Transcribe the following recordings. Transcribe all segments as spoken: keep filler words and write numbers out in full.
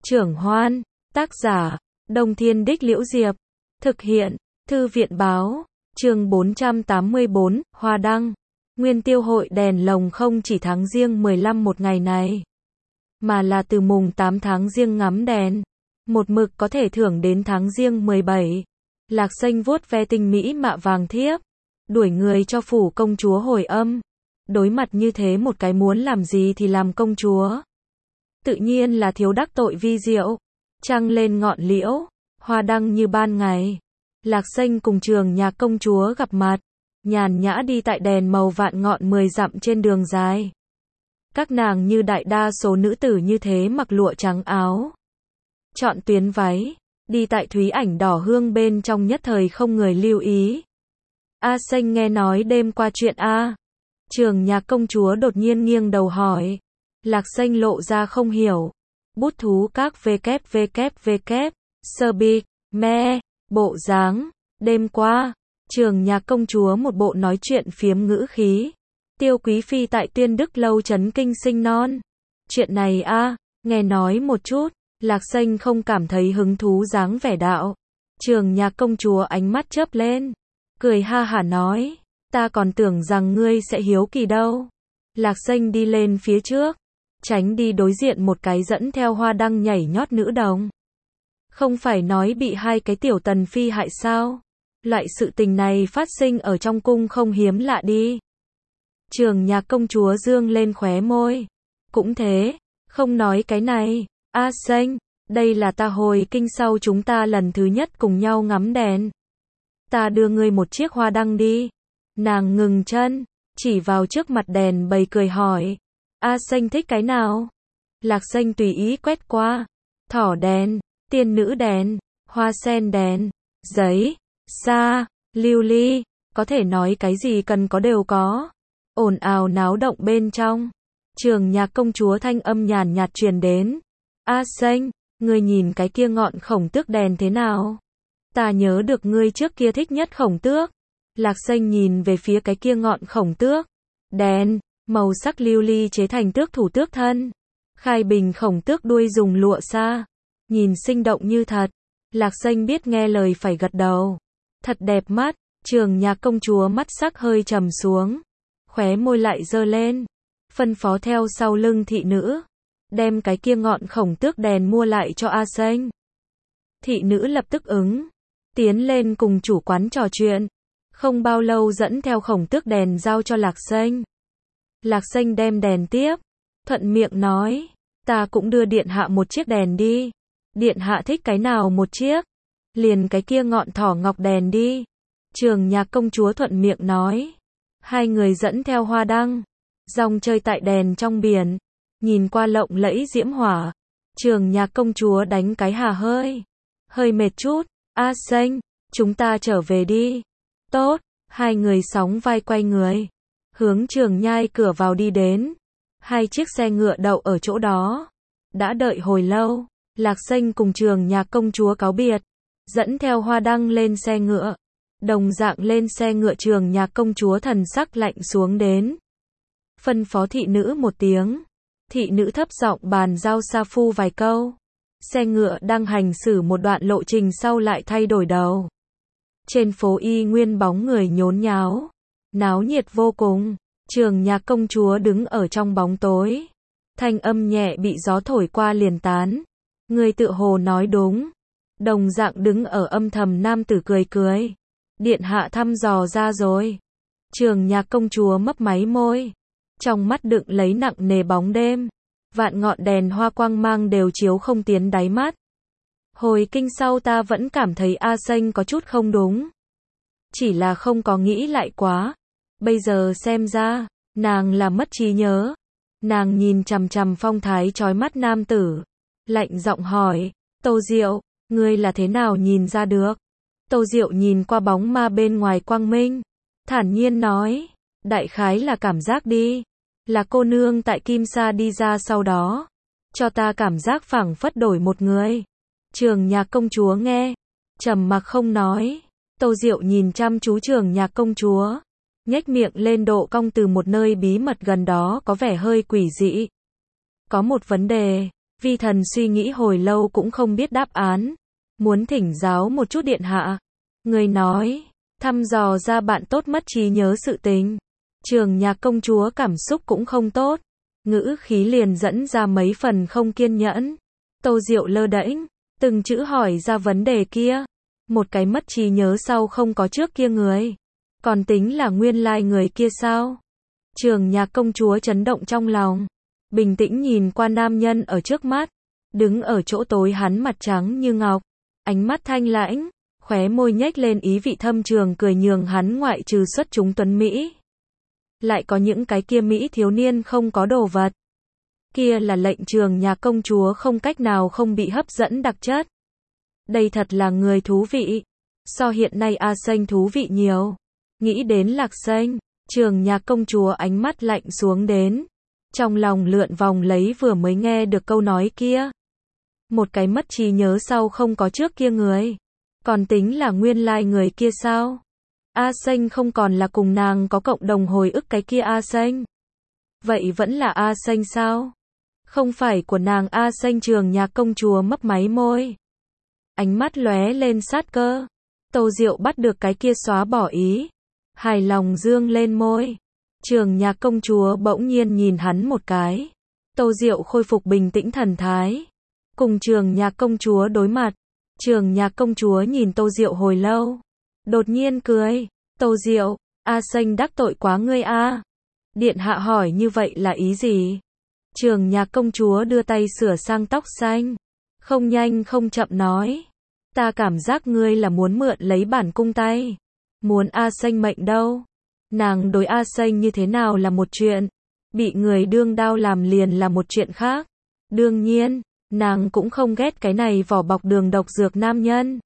Trưởng Hoan, tác giả, Đông Thiên Đích Liễu Diệp, thực hiện, Thư viện Báo, chương bốn trăm tám mươi bốn, Hoa Đăng. Nguyên tiêu hội đèn lồng không chỉ tháng Giêng mười lăm một ngày này, mà là từ mùng tám tháng Giêng ngắm đèn, một mực có thể thưởng đến tháng Giêng mười bảy. Lạc Xanh vuốt ve tinh mỹ mạ vàng thiếp, đuổi người cho phủ công chúa hồi âm. Đối mặt như thế một cái muốn làm gì thì làm công chúa, tự nhiên là thiếu đắc tội vi diệu. Trăng lên ngọn liễu, hoa đăng như ban ngày. Lạc Xanh cùng Trường Nhạc công chúa gặp mặt, nhàn nhã đi tại đèn màu vạn ngọn mười dặm trên đường dài. Các nàng như đại đa số nữ tử như thế mặc lụa trắng áo, chọn tuyến váy, đi tại thúy ảnh đỏ hương bên trong nhất thời không người lưu ý. A Xanh nghe nói đêm qua chuyện A. Trường Nhạc công chúa đột nhiên nghiêng đầu hỏi. Lạc Xanh lộ ra không hiểu. Bút thú các vkvkvk, sơ bi, me, bộ dáng. Đêm qua, Trường Nhạc công chúa một bộ nói chuyện phiếm ngữ khí. Tiêu quý phi tại Tuyên Đức lâu chấn kinh sinh non. Chuyện này a, nghe nói một chút. Lạc Xanh không cảm thấy hứng thú dáng vẻ đạo. Trường Nhạc công chúa ánh mắt chớp lên, cười ha hả nói, ta còn tưởng rằng ngươi sẽ hiếu kỳ đâu. Lạc Xanh đi lên phía trước, tránh đi đối diện một cái dẫn theo hoa đăng nhảy nhót nữ đồng. Không phải nói bị hai cái tiểu tần phi hại sao? Loại sự tình này phát sinh ở trong cung không hiếm lạ đi. Trường Nhạc công chúa dương lên khóe môi. Cũng thế, không nói cái này. A Xanh, đây là ta hồi kinh sau chúng ta lần thứ nhất cùng nhau ngắm đèn. Ta đưa ngươi một chiếc hoa đăng đi. Nàng ngừng chân, chỉ vào trước mặt đèn bầy cười hỏi. A Xanh thích cái nào? Lạc Xanh tùy ý quét qua. Thỏ đèn, tiên nữ đèn, hoa sen đèn, giấy, sa, lưu ly, có thể nói cái gì cần có đều có. Ồn ào náo động bên trong. Trường Nhạc công chúa thanh âm nhàn nhạt truyền đến. A Xanh, ngươi nhìn cái kia ngọn khổng tước đèn thế nào? Ta nhớ được ngươi trước kia thích nhất khổng tước. Lạc Xanh nhìn về phía cái kia ngọn khổng tước đèn, màu sắc lưu ly chế thành tước thủ tước thân. Khai bình khổng tước đuôi dùng lụa sa, nhìn sinh động như thật. Lạc Xanh biết nghe lời phải gật đầu. Thật đẹp mắt. Trường Nhạc công chúa mắt sắc hơi trầm xuống, khóe môi lại giơ lên, phân phó theo sau lưng thị nữ, đem cái kia ngọn khổng tước đèn mua lại cho A Xanh. Thị nữ lập tức ứng, tiến lên cùng chủ quán trò chuyện, không bao lâu dẫn theo khổng tước đèn giao cho Lạc Xanh. Lạc Xanh đem đèn tiếp, thuận miệng nói, ta cũng đưa điện hạ một chiếc đèn đi. Điện hạ thích cái nào một chiếc? Liền cái kia ngọn thỏ ngọc đèn đi. Trường Nhạc công chúa thuận miệng nói. Hai người dẫn theo hoa đăng, dòng chơi tại đèn trong biển, nhìn qua lộng lẫy diễm hỏa. Trường Nhạc công chúa đánh cái hà hơi, hơi mệt chút. A Xanh, chúng ta trở về đi. Tốt. Hai người sóng vai quay người, hướng Trường Nhai cửa vào đi đến. Hai chiếc xe ngựa đậu ở chỗ đó, đã đợi hồi lâu. Lạc Xanh cùng Trường Nhạc công chúa cáo biệt, dẫn theo hoa đăng lên xe ngựa. Đồng dạng lên xe ngựa Trường Nhạc công chúa thần sắc lạnh xuống đến, phân phó thị nữ một tiếng. Thị nữ thấp giọng bàn giao sa phu vài câu. Xe ngựa đang hành xử một đoạn lộ trình sau lại thay đổi đầu. Trên phố y nguyên bóng người nhốn nháo, náo nhiệt vô cùng. Trường Nhạc công chúa đứng ở trong bóng tối, thanh âm nhẹ bị gió thổi qua liền tán. Người tự hồ nói đúng. Đồng dạng đứng ở âm thầm nam tử cười cười. Điện hạ thăm dò ra rồi. Trường Nhạc công chúa mấp máy môi, trong mắt đựng lấy nặng nề bóng đêm. Vạn ngọn đèn hoa quang mang đều chiếu không tiến đáy mắt. Hồi kinh sau ta vẫn cảm thấy A Xanh có chút không đúng. Chỉ là không có nghĩ lại quá. Bây giờ xem ra, nàng là mất trí nhớ. Nàng nhìn chằm chằm phong thái chói mắt nam tử, lạnh giọng hỏi, Tô Diệu, ngươi là thế nào nhìn ra được? Tô Diệu nhìn qua bóng ma bên ngoài quang minh, thản nhiên nói, đại khái là cảm giác đi. Là cô nương tại Kim Sa đi ra sau đó, cho ta cảm giác phảng phất đổi một người. Trường Nhạc công chúa nghe, trầm mặc không nói. Tô Diệu nhìn chăm chú Trường Nhạc công chúa, nhếch miệng lên độ cong từ một nơi bí mật gần đó có vẻ hơi quỷ dị. Có một vấn đề, Vi thần suy nghĩ hồi lâu cũng không biết đáp án. Muốn thỉnh giáo một chút điện hạ. Người nói, thăm dò ra bạn tốt mất trí nhớ sự tình. Trường Nhạc công chúa cảm xúc cũng không tốt. Ngữ khí liền dẫn ra mấy phần không kiên nhẫn. Tô Diệu lơ đễnh, từng chữ hỏi ra vấn đề kia. Một cái mất trí nhớ sau không có trước kia người. Còn tính là nguyên lai người kia sao? Trường Nhạc công chúa chấn động trong lòng. Bình tĩnh nhìn qua nam nhân ở trước mắt. Đứng ở chỗ tối hắn mặt trắng như ngọc. Ánh mắt thanh lãnh. Khóe môi nhếch lên ý vị thâm trường cười nhường hắn ngoại trừ xuất chúng tuấn Mỹ. Lại có những cái kia Mỹ thiếu niên không có đồ vật. Kia là lệnh Trường Nhạc công chúa không cách nào không bị hấp dẫn đặc chất. Đây thật là người thú vị. So hiện nay A Xanh thú vị nhiều. Nghĩ đến Lạc Xanh, Trường Nhạc công chúa ánh mắt lạnh xuống đến. Trong lòng lượn vòng lấy vừa mới nghe được câu nói kia. Một cái mất trí nhớ sau không có trước kia người. Còn tính là nguyên lai người kia sao? A Xanh không còn là cùng nàng có cộng đồng hồi ức cái kia A Xanh. Vậy vẫn là A Xanh sao? Không phải của nàng A Xanh. Trường Nhạc công chúa mấp máy môi. Ánh mắt lóe lên sát cơ. Tô Diệu bắt được cái kia xóa bỏ ý. Hài lòng dương lên môi. Trường Nhạc công chúa bỗng nhiên nhìn hắn một cái. Tô Diệu khôi phục bình tĩnh thần thái. Cùng Trường Nhạc công chúa đối mặt. Trường Nhạc công chúa nhìn Tô Diệu hồi lâu. Đột nhiên cười. Tô Diệu, A Xanh đắc tội quá ngươi a. Điện hạ hỏi như vậy là ý gì? Trường Nhạc công chúa đưa tay sửa sang tóc xanh. Không nhanh không chậm nói. Ta cảm giác ngươi là muốn mượn lấy bản cung tay. Muốn A Xanh mệnh đâu. Nàng đối A Xanh như thế nào là một chuyện. Bị người đương đao làm liền là một chuyện khác. Đương nhiên, nàng cũng không ghét cái này vỏ bọc đường độc dược nam nhân.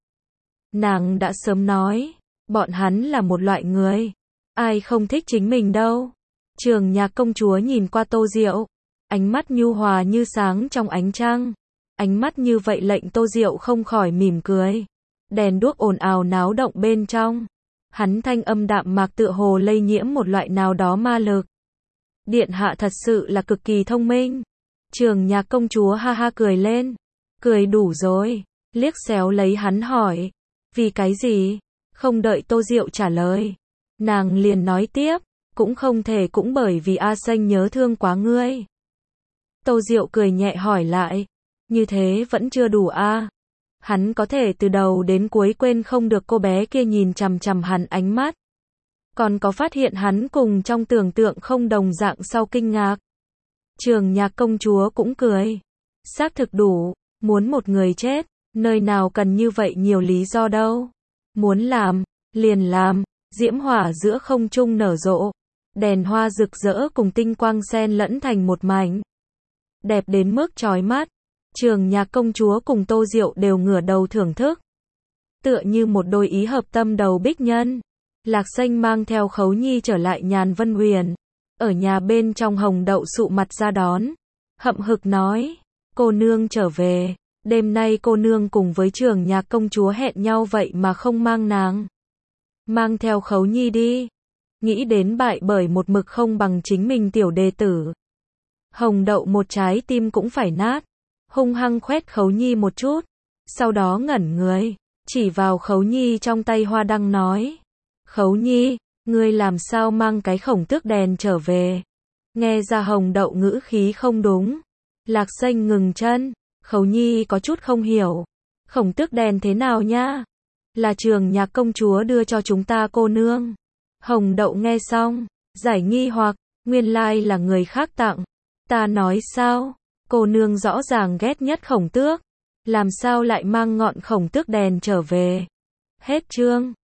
Nàng đã sớm nói, bọn hắn là một loại người. Ai không thích chính mình đâu. Trường Nhạc công chúa nhìn qua Tô Diệu. Ánh mắt nhu hòa như sáng trong ánh trăng. Ánh mắt như vậy lệnh Tô Diệu không khỏi mỉm cười. Đèn đuốc ồn ào náo động bên trong. Hắn thanh âm đạm mạc tựa hồ lây nhiễm một loại nào đó ma lực. Điện hạ thật sự là cực kỳ thông minh. Trường Nhạc công chúa ha ha cười lên. Cười đủ rồi. Liếc xéo lấy hắn hỏi. Vì cái gì? Không đợi Tô Diệu trả lời. Nàng liền nói tiếp. Cũng không thể cũng bởi vì A Xanh nhớ thương quá ngươi. Tô Diệu cười nhẹ hỏi lại. Như thế vẫn chưa đủ a. À? Hắn có thể từ đầu đến cuối quên không được cô bé kia nhìn chằm chằm hắn ánh mắt. Còn có phát hiện hắn cùng trong tưởng tượng không đồng dạng sau kinh ngạc. Trường Nhạc công chúa cũng cười. Xác thực đủ. Muốn một người chết. Nơi nào cần như vậy nhiều lý do đâu. Muốn làm. Liền làm. Diễm hỏa giữa không trung nở rộ. Đèn hoa rực rỡ cùng tinh quang xen lẫn thành một mảnh. Đẹp đến mức chói mắt. Trường Nhạc công chúa cùng Tô Diệu đều ngửa đầu thưởng thức. Tựa như một đôi ý hợp tâm đầu bích nhân. Lạc Xanh mang theo Khấu Nhi trở lại Nhàn Vân Huyền. Ở nhà bên trong Hồng Đậu sụ mặt ra đón. Hậm hực nói. Cô nương trở về. Đêm nay cô nương cùng với Trường Nhạc công chúa hẹn nhau vậy mà không mang nàng. Mang theo Khấu Nhi đi. Nghĩ đến bại bởi một mực không bằng chính mình tiểu đệ tử. Hồng Đậu một trái tim cũng phải nát. Hung hăng khoét Khấu Nhi một chút. Sau đó ngẩn người. Chỉ vào Khấu Nhi trong tay hoa đăng nói. Khấu Nhi, ngươi làm sao mang cái khổng tước đèn trở về? Nghe ra Hồng Đậu ngữ khí không đúng. Lạc Xanh ngừng chân. Khấu Nhi có chút không hiểu. Khổng tước đèn thế nào nhá? Là Trường Nhạc công chúa đưa cho chúng ta cô nương. Hồng Đậu nghe xong. Giải nghi hoặc. Nguyên lai là người khác tặng. Ta nói sao? Cô nương rõ ràng ghét nhất khổng tước. Làm sao lại mang ngọn khổng tước đèn trở về? Hết chương.